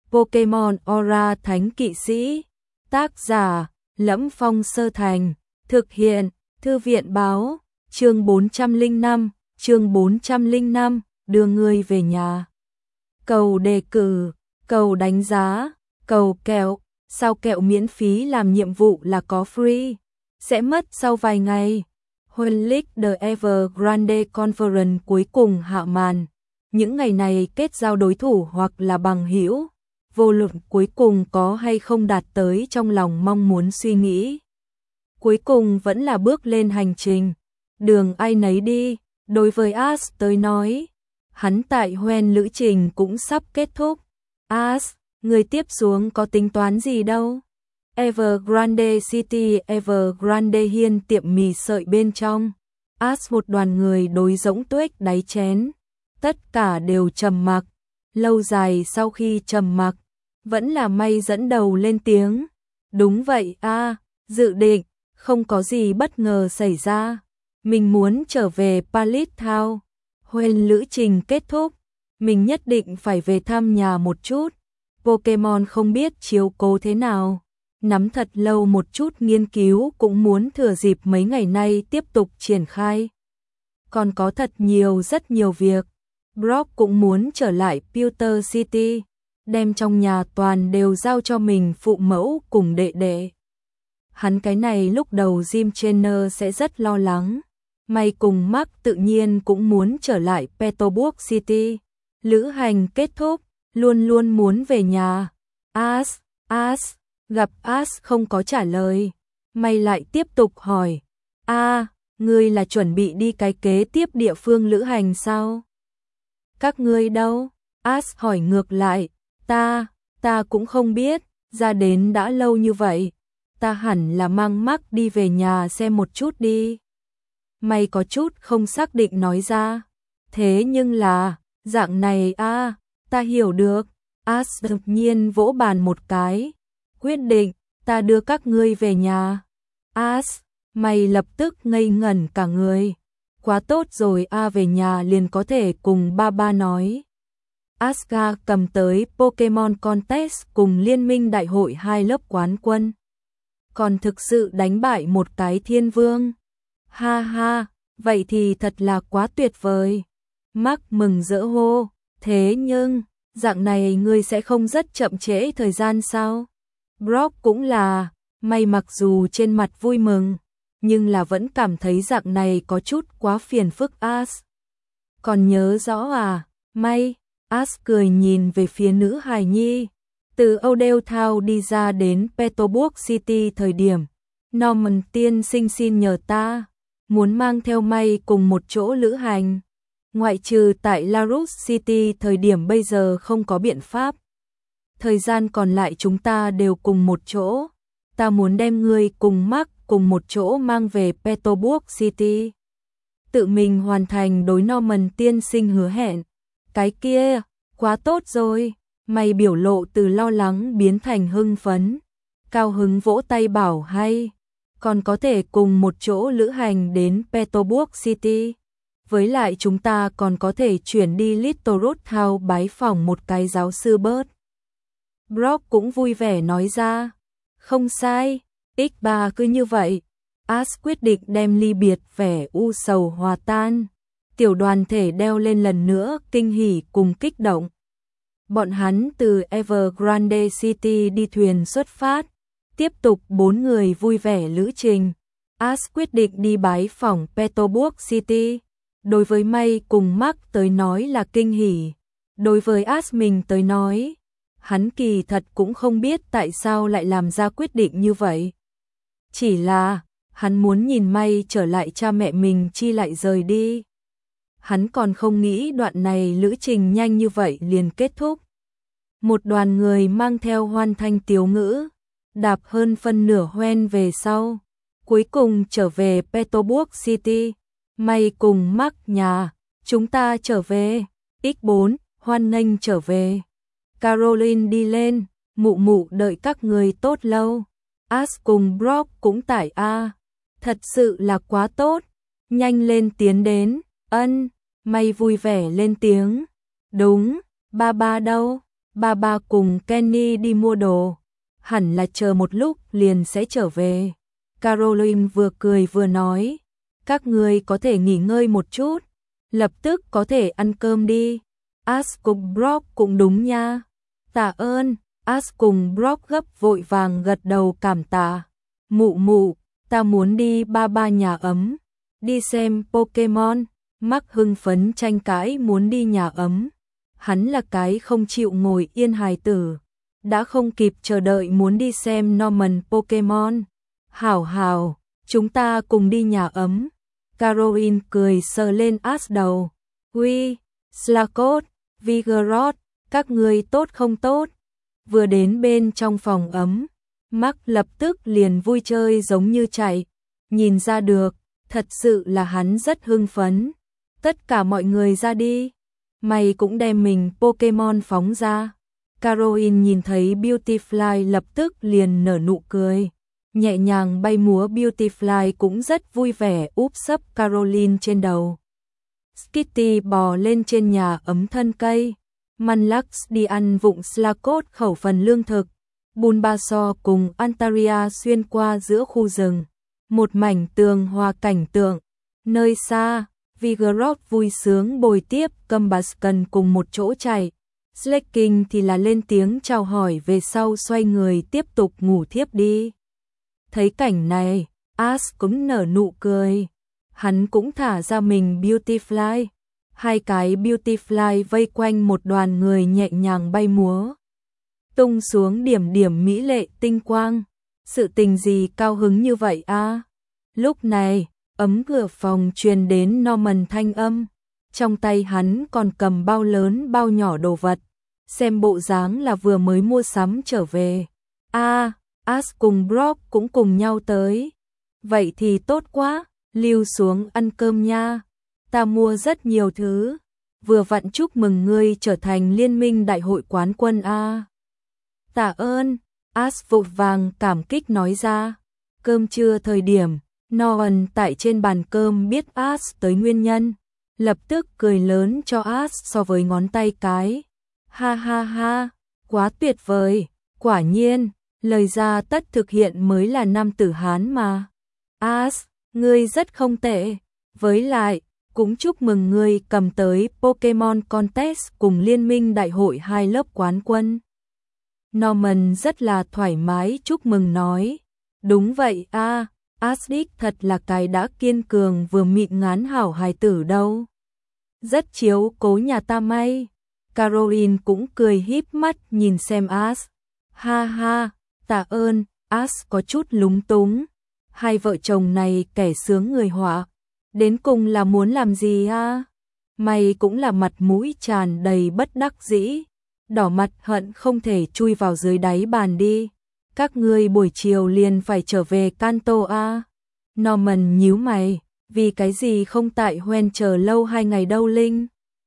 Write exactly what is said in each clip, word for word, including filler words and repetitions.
Pokemon Aura Thánh Kỵ Sĩ. Tác giả: Lẫm Phong Sơ Thành. Thực hiện: Thư viện báo. Chương bốn trăm lẻ năm, chương bốn trăm lẻ năm, đưa ngươi về nhà. Cầu đề cử, cầu đánh giá, cầu kẹo, sao kẹo miễn phí làm nhiệm vụ là có free, sẽ mất sau vài ngày. World League The Evergrande Conference cuối cùng hạ màn. Những ngày này kết giao đối thủ hoặc là bằng hữu, vô luận cuối cùng có hay không đạt tới trong lòng mong muốn suy nghĩ. Cuối cùng vẫn là bước lên hành trình. Đường ai nấy đi, đối với Ash tới nói, hắn tại Hoenn lữ trình cũng sắp kết thúc. Ash, người tiếp xuống có tính toán gì đâu? Evergrande City, Evergrande Hiên tiệm mì sợi bên trong. Ash một đoàn người đối rỗng tuếch đáy chén. Tất cả đều trầm mặc. Lâu dài sau khi trầm mặc, vẫn là May dẫn đầu lên tiếng. Đúng vậy a, dự định, không có gì bất ngờ xảy ra. Mình muốn trở về Pallet Town. Hoenn lữ trình kết thúc, mình nhất định phải về thăm nhà một chút. Pokemon không biết chiếu cố thế nào, nắm thật lâu một chút nghiên cứu cũng muốn thừa dịp mấy ngày nay tiếp tục triển khai. Còn có thật nhiều rất nhiều việc. Brock cũng muốn trở lại Pewter City, đem trong nhà toàn đều giao cho mình phụ mẫu cùng đệ đệ. Hắn cái này lúc đầu Jim Trainer sẽ rất lo lắng. May cùng Mark tự nhiên cũng muốn trở lại Petalburg City. Lữ hành kết thúc, luôn luôn muốn về nhà. Ash, Ash, gặp Ash không có trả lời. May lại tiếp tục hỏi. a à, ngươi là chuẩn bị đi cái kế tiếp địa phương lữ hành sao? Các ngươi đâu? Ash hỏi ngược lại. Ta, ta cũng không biết, ra đến đã lâu như vậy. Ta hẳn là mang Mark đi về nhà xem một chút đi. May có chút không xác định nói ra. Thế nhưng là, dạng này a, à, ta hiểu được. Ash đột nhiên vỗ bàn một cái. Quyết định, ta đưa các ngươi về nhà. Ash, May lập tức ngây ngẩn cả người. Quá tốt rồi a, à, về nhà liền có thể cùng ba ba nói. Asuka cầm tới Pokemon Contest cùng Liên minh đại hội hai lớp quán quân. Còn thực sự đánh bại một cái thiên vương. Ha ha, vậy thì thật là quá tuyệt vời. Mark mừng rỡ hô, thế nhưng, dạng này ngươi sẽ không rất chậm trễ thời gian sao? Brock cũng là, May mặc dù trên mặt vui mừng, nhưng là vẫn cảm thấy dạng này có chút quá phiền phức. Ash. Còn nhớ rõ à, May? Ash cười nhìn về phía nữ hài nhi. Từ Odell Town đi ra đến Petalburg City thời điểm, Norman tiên sinh xin nhờ ta, muốn mang theo May cùng một chỗ lữ hành. Ngoại trừ tại Larus City thời điểm bây giờ không có biện pháp. Thời gian còn lại chúng ta đều cùng một chỗ. Ta muốn đem ngươi cùng Mark cùng một chỗ mang về Petalburg City. Tự mình hoàn thành đối Norman tiên sinh hứa hẹn. Cái kia, quá tốt rồi. May biểu lộ từ lo lắng biến thành hưng phấn. Cao hứng vỗ tay bảo hay. Còn có thể cùng một chỗ lữ hành đến Petalburg City. Với lại chúng ta còn có thể chuyển đi Little Root Town bái phỏng một cái giáo sư bớt. Brock cũng vui vẻ nói ra. Không sai, ích ba cứ như vậy. Ash quyết định đem ly biệt vẻ u sầu hòa tan. Tiểu đoàn thể đeo lên lần nữa kinh hỉ cùng kích động. Bọn hắn từ Evergrande City đi thuyền xuất phát. Tiếp tục bốn người vui vẻ lữ trình. Ash quyết định đi bái phỏng Petalburg City. Đối với May cùng Mark tới nói là kinh hỉ. Đối với Ash mình tới nói, hắn kỳ thật cũng không biết tại sao lại làm ra quyết định như vậy. Chỉ là, hắn muốn nhìn May trở lại cha mẹ mình chi lại rời đi. Hắn còn không nghĩ đoạn này lữ trình nhanh như vậy liền kết thúc. Một đoàn người mang theo hoan thanh tiếu ngữ, đạp hơn phân nửa Hoenn về sau, cuối cùng trở về Petalburg City. May cùng Mark nhà, chúng ta trở về. ích bốn, hoan nghênh trở về. Caroline đi lên, mụ mụ đợi các người tốt lâu. Ash cùng Brock cũng tải a. Thật sự là quá tốt. Nhanh lên tiến đến. Ân, May vui vẻ lên tiếng. Đúng, ba ba đâu? Ba ba cùng Kenny đi mua đồ, hẳn là chờ một lúc liền sẽ trở về. Caroline vừa cười vừa nói, các người có thể nghỉ ngơi một chút, lập tức có thể ăn cơm đi. Ash cùng Brock cũng đúng nha. Tạ ơn. Ash cùng Brock gấp vội vàng gật đầu cảm tạ. Mụ mụ, ta muốn đi ba ba nhà ấm, đi xem Pokemon. Mark hưng phấn tranh cãi muốn đi nhà ấm. Hắn là cái không chịu ngồi yên hài tử, đã không kịp chờ đợi muốn đi xem Norman Pokemon. Hảo hảo, chúng ta cùng đi nhà ấm. Caroline cười sờ lên Ash đầu. Uy, Slacot, Vigoroth, các người tốt không tốt? Vừa đến bên trong phòng ấm, Mark lập tức liền vui chơi giống như chạy. Nhìn ra được, thật sự là hắn rất hưng phấn. Tất cả mọi người ra đi. Mày cũng đem mình Pokemon phóng ra. Caroline nhìn thấy Beautyfly lập tức liền nở nụ cười. Nhẹ nhàng bay múa Beautyfly cũng rất vui vẻ úp sấp Caroline trên đầu. Skitty bò lên trên nhà ấm thân cây. Manlax đi ăn vụng Slacot khẩu phần lương thực. Bulbasaur cùng Antaria xuyên qua giữa khu rừng. Một mảnh tường hòa cảnh tượng. Nơi xa, Vigoroth vui sướng bồi tiếp Combusken cùng một chỗ chạy. Slaking thì là lên tiếng chào hỏi về sau xoay người tiếp tục ngủ thiếp đi. Thấy cảnh này, Ash cũng nở nụ cười. Hắn cũng thả ra mình Beautyfly. Hai cái Beautyfly vây quanh một đoàn người nhẹ nhàng bay múa. Tung xuống điểm điểm mỹ lệ tinh quang. Sự tình gì cao hứng như vậy a? Lúc này, ấm cửa phòng truyền đến Norman thanh âm. Trong tay hắn còn cầm bao lớn bao nhỏ đồ vật. Xem bộ dáng là vừa mới mua sắm trở về. A, Ash cùng Brock cũng cùng nhau tới. Vậy thì tốt quá, lưu xuống ăn cơm nha. Ta mua rất nhiều thứ. Vừa vặn chúc mừng ngươi trở thành liên minh đại hội quán quân a. Tạ ơn, Ash vội vàng cảm kích nói ra. Cơm trưa thời điểm, Norman tại trên bàn cơm biết Ash tới nguyên nhân. Lập tức cười lớn cho Ash so với ngón tay cái. Ha ha ha, quá tuyệt vời, quả nhiên, lời ra tất thực hiện mới là nam tử Hán mà. Ash, ngươi rất không tệ, với lại, cũng chúc mừng ngươi cầm tới Pokemon Contest cùng liên minh đại hội hai lớp quán quân. Norman rất là thoải mái chúc mừng nói, đúng vậy a, Ash đích thật là cái đã kiên cường vừa mịn ngán hảo hài tử đâu. Rất chiếu cố nhà ta may. Caroline cũng cười híp mắt nhìn xem Ash. Ha ha, tạ ơn, Ash có chút lúng túng. Hai vợ chồng này kẻ sướng người họa. Đến cùng là muốn làm gì a? Mày cũng là mặt mũi tràn đầy bất đắc dĩ. Đỏ mặt hận không thể chui vào dưới đáy bàn đi. Các ngươi buổi chiều liền phải trở về Kanto a. Norman nhíu mày, vì cái gì không tại Hoenn chờ lâu hai ngày đâu Linh?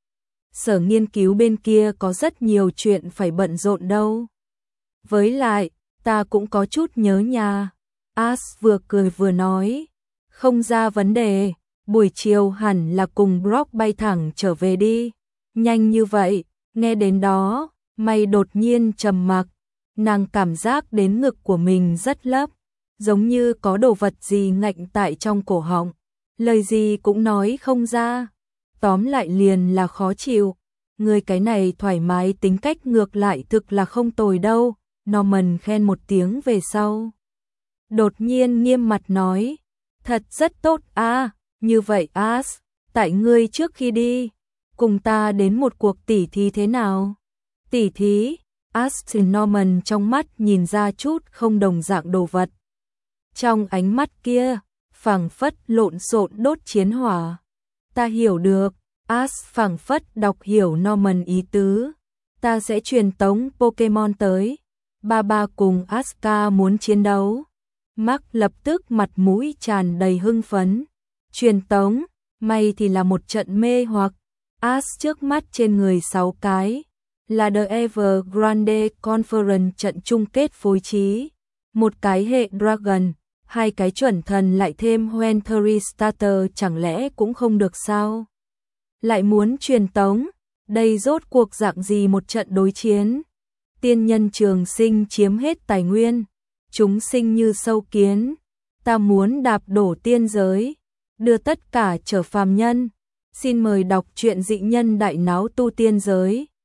Sở nghiên cứu bên kia có rất nhiều chuyện phải bận rộn đâu. Với lại, ta cũng có chút nhớ nhà. Ash vừa cười vừa nói, không ra vấn đề, buổi chiều hẳn là cùng Brock bay thẳng trở về đi. Nhanh như vậy, nghe đến đó, mày đột nhiên trầm mặc, nàng cảm giác đến ngực của mình rất lấp, giống như có đồ vật gì ngạnh tại trong cổ họng, lời gì cũng nói không ra. Tóm lại liền là khó chịu. Người cái này thoải mái tính cách ngược lại thực là không tồi đâu. Norman khen một tiếng về sau. Đột nhiên nghiêm mặt nói. Thật rất tốt à, như vậy Ash, tại ngươi trước khi đi, cùng ta đến một cuộc tỉ thí thế nào? Tỉ thí, Ash Norman trong mắt nhìn ra chút không đồng dạng đồ vật. Trong ánh mắt kia, phảng phất lộn xộn đốt chiến hỏa. Ta hiểu được, Ash phảng phất đọc hiểu Norman ý tứ. Ta sẽ truyền tống Pokemon tới. Ba ba cùng Asuka muốn chiến đấu. Mark lập tức mặt mũi tràn đầy hưng phấn. Truyền tống, may thì là một trận mê hoặc. Ash trước mắt trên người sáu cái. Là The Evergrande Conference trận chung kết phối trí. Một cái hệ Dragon. Hai cái chuẩn thần lại thêm Hoenn Starter chẳng lẽ cũng không được sao? Lại muốn truyền tống, đây rốt cuộc dạng gì một trận đối chiến? tiên nhân trường sinh chiếm hết tài nguyên, chúng sinh như sâu kiến, ta muốn đạp đổ tiên giới, đưa tất cả trở phàm nhân. Xin mời đọc truyện Dị Nhân Đại Náo Tu Tiên Giới.